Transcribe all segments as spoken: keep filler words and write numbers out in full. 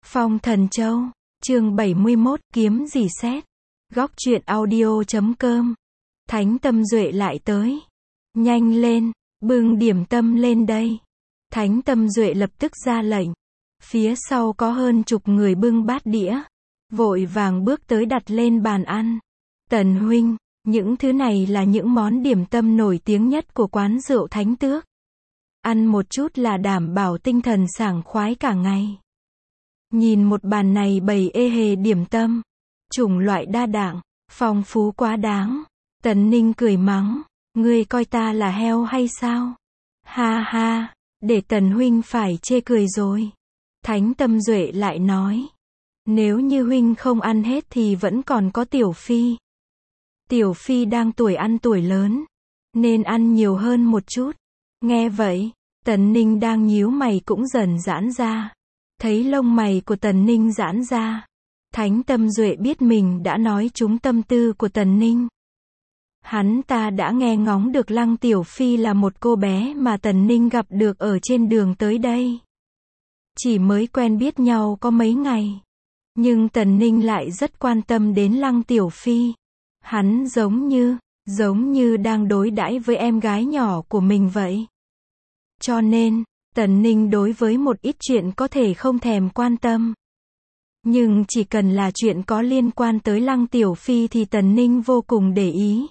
Phong Thần Châu, chương bảy mươi mốt, kiếm gì xét. Góc truyện audio chấm com. Thánh Tâm Duệ lại tới. Nhanh lên, bưng điểm tâm lên đây. Thánh Tâm Duệ lập tức ra lệnh. Phía sau có hơn chục người bưng bát đĩa. Vội vàng bước tới đặt lên bàn ăn. Tần huynh, những thứ này là những món điểm tâm nổi tiếng nhất của quán rượu Thánh Tước. Ăn một chút là đảm bảo tinh thần sảng khoái cả ngày. Nhìn một bàn này bày ê hề điểm tâm, chủng loại đa dạng, phong phú quá đáng. Tần Ninh cười mắng, ngươi coi ta là heo hay sao? Ha ha, để Tần huynh phải chê cười rồi. Thánh Tâm Duệ lại nói, nếu như huynh không ăn hết thì vẫn còn có Tiểu Phi. Tiểu Phi đang tuổi ăn tuổi lớn, nên ăn nhiều hơn một chút. Nghe vậy, Tần Ninh đang nhíu mày cũng dần giãn ra. Thấy lông mày của Tần Ninh giãn ra, Thánh Tâm Duệ biết mình đã nói trúng tâm tư của Tần Ninh. Hắn ta đã nghe ngóng được Lăng Tiểu Phi là một cô bé mà Tần Ninh gặp được ở trên đường tới đây. Chỉ mới quen biết nhau có mấy ngày, nhưng Tần Ninh lại rất quan tâm đến Lăng Tiểu Phi. Hắn giống như, giống như đang đối đãi với em gái nhỏ của mình vậy. Cho nên, Tần Ninh đối với một ít chuyện có thể không thèm quan tâm. Nhưng chỉ cần là chuyện có liên quan tới Lăng Tiểu Phi thì Tần Ninh vô cùng để ý.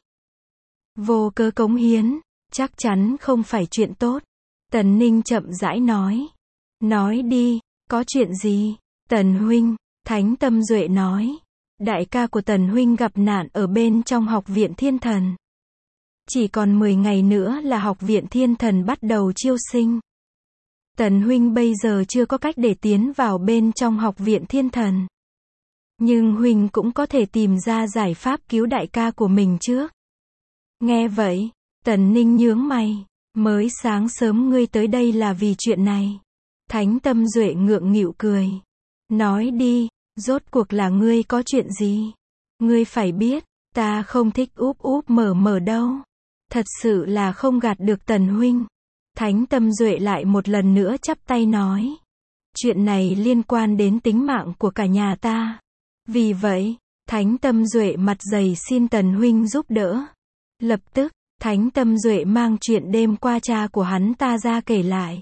Vô cớ cống hiến, chắc chắn không phải chuyện tốt. Tần Ninh chậm rãi nói. Nói đi, có chuyện gì? Tần huynh, Thánh Tâm Duệ nói. Đại ca của Tần huynh gặp nạn ở bên trong Học viện Thiên Thần. Chỉ còn mười ngày nữa là Học viện Thiên Thần bắt đầu chiêu sinh. Tần huynh bây giờ chưa có cách để tiến vào bên trong Học viện Thiên Thần. Nhưng huynh cũng có thể tìm ra giải pháp cứu đại ca của mình trước. Nghe vậy, Tần Ninh nhướng mày. Mới sáng sớm ngươi tới đây là vì chuyện này. Thánh Tâm Duệ ngượng nghịu cười. Nói đi, rốt cuộc là ngươi có chuyện gì? Ngươi phải biết, ta không thích úp úp mở mở đâu. Thật sự là không gạt được Tần huynh. Thánh Tâm Duệ lại một lần nữa chắp tay nói. Chuyện này liên quan đến tính mạng của cả nhà ta. Vì vậy, Thánh Tâm Duệ mặt dày xin Tần huynh giúp đỡ. Lập tức, Thánh Tâm Duệ mang chuyện đêm qua cha của hắn ta ra kể lại.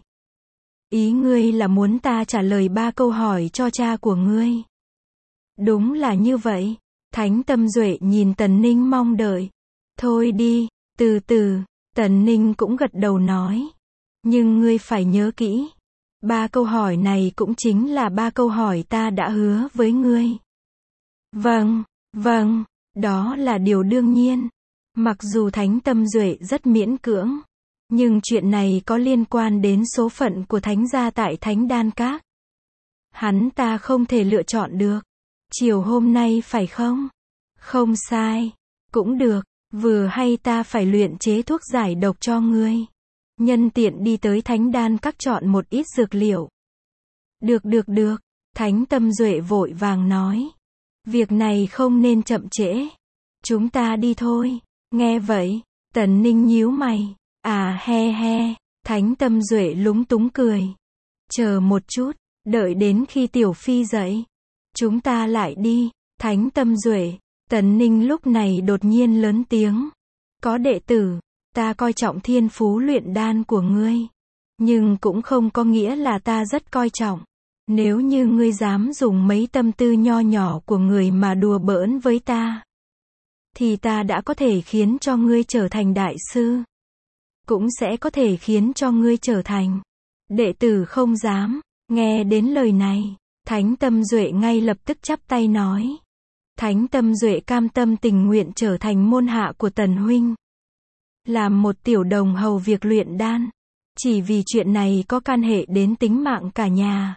Ý ngươi là muốn ta trả lời ba câu hỏi cho cha của ngươi. Đúng là như vậy. Thánh Tâm Duệ nhìn Tần Ninh mong đợi. Thôi đi, từ từ. Tần Ninh cũng gật đầu nói. Nhưng ngươi phải nhớ kỹ. Ba câu hỏi này cũng chính là ba câu hỏi ta đã hứa với ngươi. Vâng, vâng, đó là điều đương nhiên. Mặc dù Thánh Tâm Duệ rất miễn cưỡng, nhưng chuyện này có liên quan đến số phận của Thánh gia tại Thánh Đan Các. Hắn ta không thể lựa chọn được. Chiều hôm nay phải không? Không sai. Cũng được, vừa hay ta phải luyện chế thuốc giải độc cho ngươi. Nhân tiện đi tới Thánh Đan Các chọn một ít dược liệu. Được được được, Thánh Tâm Duệ vội vàng nói. Việc này không nên chậm trễ. Chúng ta đi thôi. Nghe vậy, Tần Ninh nhíu mày. À he he, Thánh Tâm Duệ lúng túng cười. Chờ một chút, đợi đến khi Tiểu Phi dậy. Chúng ta lại đi. Thánh Tâm Duệ, Tần Ninh lúc này đột nhiên lớn tiếng. Có đệ tử, ta coi trọng thiên phú luyện đan của ngươi. Nhưng cũng không có nghĩa là ta rất coi trọng. Nếu như ngươi dám dùng mấy tâm tư nho nhỏ của người mà đùa bỡn với ta, thì ta đã có thể khiến cho ngươi trở thành đại sư. Cũng sẽ có thể khiến cho ngươi trở thành đệ tử không dám. Nghe đến lời này, Thánh Tâm Duệ ngay lập tức chắp tay nói. Thánh Tâm Duệ cam tâm tình nguyện trở thành môn hạ của Tần huynh. Làm một tiểu đồng hầu việc luyện đan. Chỉ vì chuyện này có can hệ đến tính mạng cả nhà.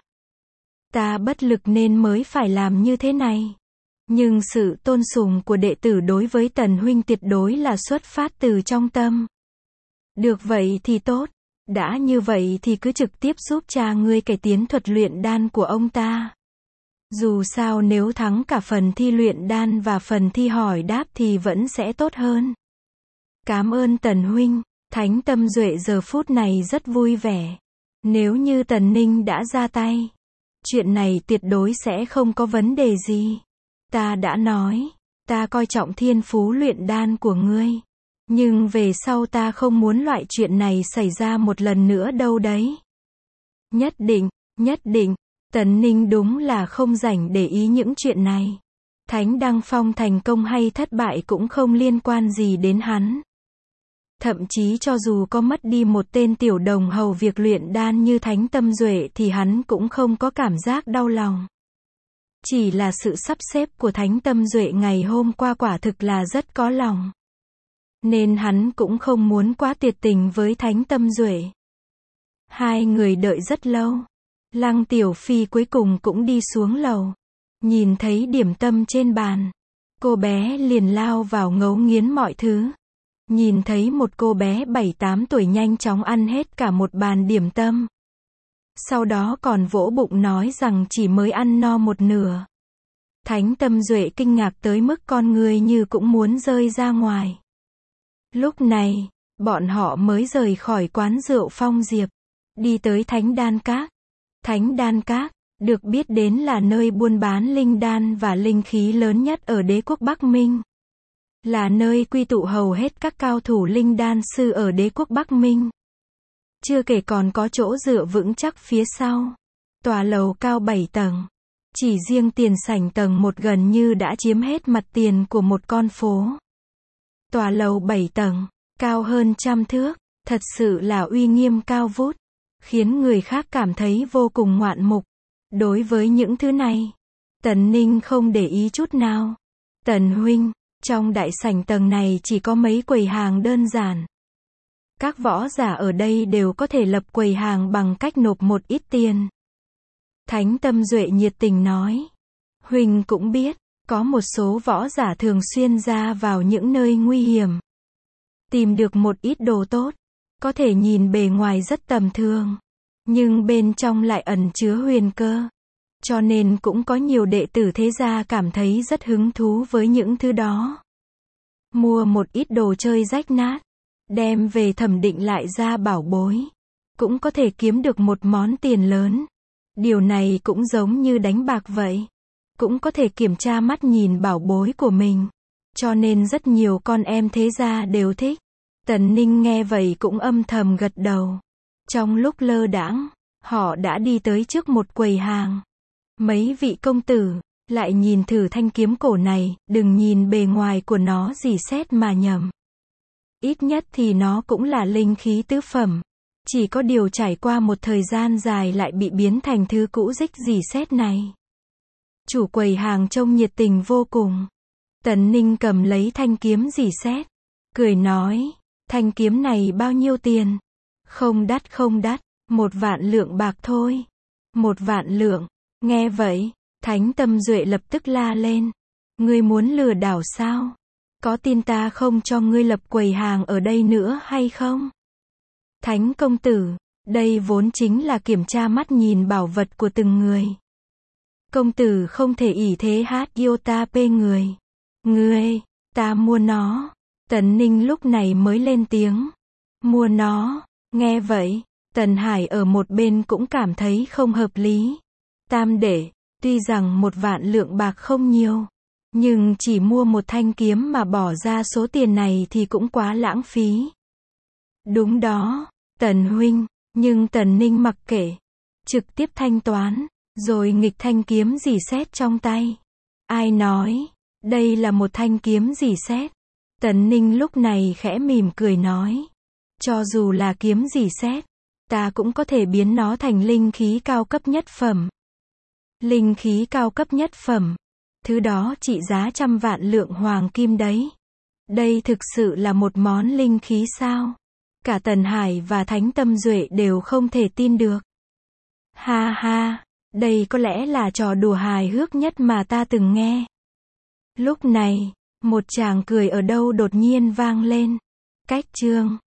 Ta bất lực nên mới phải làm như thế này. Nhưng sự tôn sùng của đệ tử đối với Tần huynh tuyệt đối là xuất phát từ trong tâm. Được vậy thì tốt. Đã như vậy thì cứ trực tiếp giúp cha ngươi cải tiến thuật luyện đan của ông ta. Dù sao nếu thắng cả phần thi luyện đan và phần thi hỏi đáp thì vẫn sẽ tốt hơn. Cảm ơn Tần huynh. Thánh Tâm Duệ giờ phút này rất vui vẻ. Nếu như Tần Ninh đã ra tay, Chuyện này tuyệt đối sẽ không có vấn đề gì. Ta đã nói, ta coi trọng thiên phú luyện đan của ngươi. Nhưng về sau ta không muốn loại chuyện này xảy ra một lần nữa đâu đấy. Nhất định, nhất định, Tần Ninh đúng là không rảnh để ý những chuyện này. Thánh Đăng Phong thành công hay thất bại cũng không liên quan gì đến hắn. Thậm chí cho dù có mất đi một tên tiểu đồng hầu việc luyện đan như Thánh Tâm Duệ thì hắn cũng không có cảm giác đau lòng. Chỉ là sự sắp xếp của Thánh Tâm Duệ ngày hôm qua quả thực là rất có lòng. Nên hắn cũng không muốn quá tuyệt tình với Thánh Tâm Duệ. Hai người đợi rất lâu. Lăng Tiểu Phi cuối cùng cũng đi xuống lầu. Nhìn thấy điểm tâm trên bàn. Cô bé liền lao vào ngấu nghiến mọi thứ. Nhìn thấy một cô bé bảy tám tuổi nhanh chóng ăn hết cả một bàn điểm tâm. Sau đó còn vỗ bụng nói rằng chỉ mới ăn no một nửa. Thánh Tâm Duệ kinh ngạc tới mức con người như cũng muốn rơi ra ngoài. Lúc này, bọn họ mới rời khỏi quán rượu Phong Diệp. Đi tới Thánh Đan Các. Thánh Đan Các, được biết đến là nơi buôn bán linh đan và linh khí lớn nhất ở đế quốc Bắc Minh. Là nơi quy tụ hầu hết các cao thủ linh đan sư ở đế quốc Bắc Minh. Chưa kể còn có chỗ dựa vững chắc phía sau. Tòa lầu cao bảy tầng. Chỉ riêng tiền sảnh tầng một gần như đã chiếm hết mặt tiền của một con phố. Tòa lầu bảy tầng, cao hơn trăm thước, thật sự là uy nghiêm cao vút, khiến người khác cảm thấy vô cùng ngoạn mục. Đối với những thứ này, Tần Ninh không để ý chút nào. Tần huynh, trong đại sảnh tầng này chỉ có mấy quầy hàng đơn giản. Các võ giả ở đây đều có thể lập quầy hàng bằng cách nộp một ít tiền. Thánh Tâm Duệ nhiệt tình nói. Huynh cũng biết, có một số võ giả thường xuyên ra vào những nơi nguy hiểm. Tìm được một ít đồ tốt, có thể nhìn bề ngoài rất tầm thường, nhưng bên trong lại ẩn chứa huyền cơ. Cho nên cũng có nhiều đệ tử thế gia cảm thấy rất hứng thú với những thứ đó. Mua một ít đồ chơi rách nát, đem về thẩm định lại ra bảo bối, cũng có thể kiếm được một món tiền lớn. Điều này cũng giống như đánh bạc vậy. Cũng có thể kiểm tra mắt nhìn bảo bối của mình. Cho nên rất nhiều con em thế gia đều thích. Tần Ninh nghe vậy cũng âm thầm gật đầu. Trong lúc lơ đãng, họ đã đi tới trước một quầy hàng. Mấy vị công tử, lại nhìn thử thanh kiếm cổ này, đừng nhìn bề ngoài của nó rỉ sét mà nhầm. Ít nhất thì nó cũng là linh khí tứ phẩm. Chỉ có điều trải qua một thời gian dài lại bị biến thành thứ cũ rích rỉ sét này. Chủ quầy hàng trông nhiệt tình vô cùng. Tần Ninh cầm lấy thanh kiếm rỉ sét, cười nói, thanh kiếm này bao nhiêu tiền? Không đắt không đắt, một vạn lượng bạc thôi. Một vạn lượng, nghe vậy, Thánh Tâm Duệ lập tức la lên. Ngươi muốn lừa đảo sao? Có tin ta không cho ngươi lập quầy hàng ở đây nữa hay không? Thánh công tử, đây vốn chính là kiểm tra mắt nhìn bảo vật của từng người. Công tử không thể ỷ thế hát yêu ta pê người. Ngươi, ta mua nó. Tần Ninh lúc này mới lên tiếng. Mua nó, nghe vậy, Tần Hải ở một bên cũng cảm thấy không hợp lý. Tam đệ, tuy rằng một vạn lượng bạc không nhiều, nhưng chỉ mua một thanh kiếm mà bỏ ra số tiền này thì cũng quá lãng phí. Đúng đó, Tần huynh, nhưng Tần Ninh mặc kệ, trực tiếp thanh toán, rồi nghịch thanh kiếm rỉ sét trong tay. Ai nói, đây là một thanh kiếm rỉ sét? Tần Ninh lúc này khẽ mỉm cười nói, cho dù là kiếm rỉ sét, ta cũng có thể biến nó thành linh khí cao cấp nhất phẩm. Linh khí cao cấp nhất phẩm, thứ đó trị giá trăm vạn lượng hoàng kim đấy. Đây thực sự là một món linh khí sao? Cả Tần Hải và Thánh Tâm Duệ đều không thể tin được. Ha ha, đây có lẽ là trò đùa hài hước nhất mà ta từng nghe. Lúc này, một tràng cười ở đâu đột nhiên vang lên. Cách chương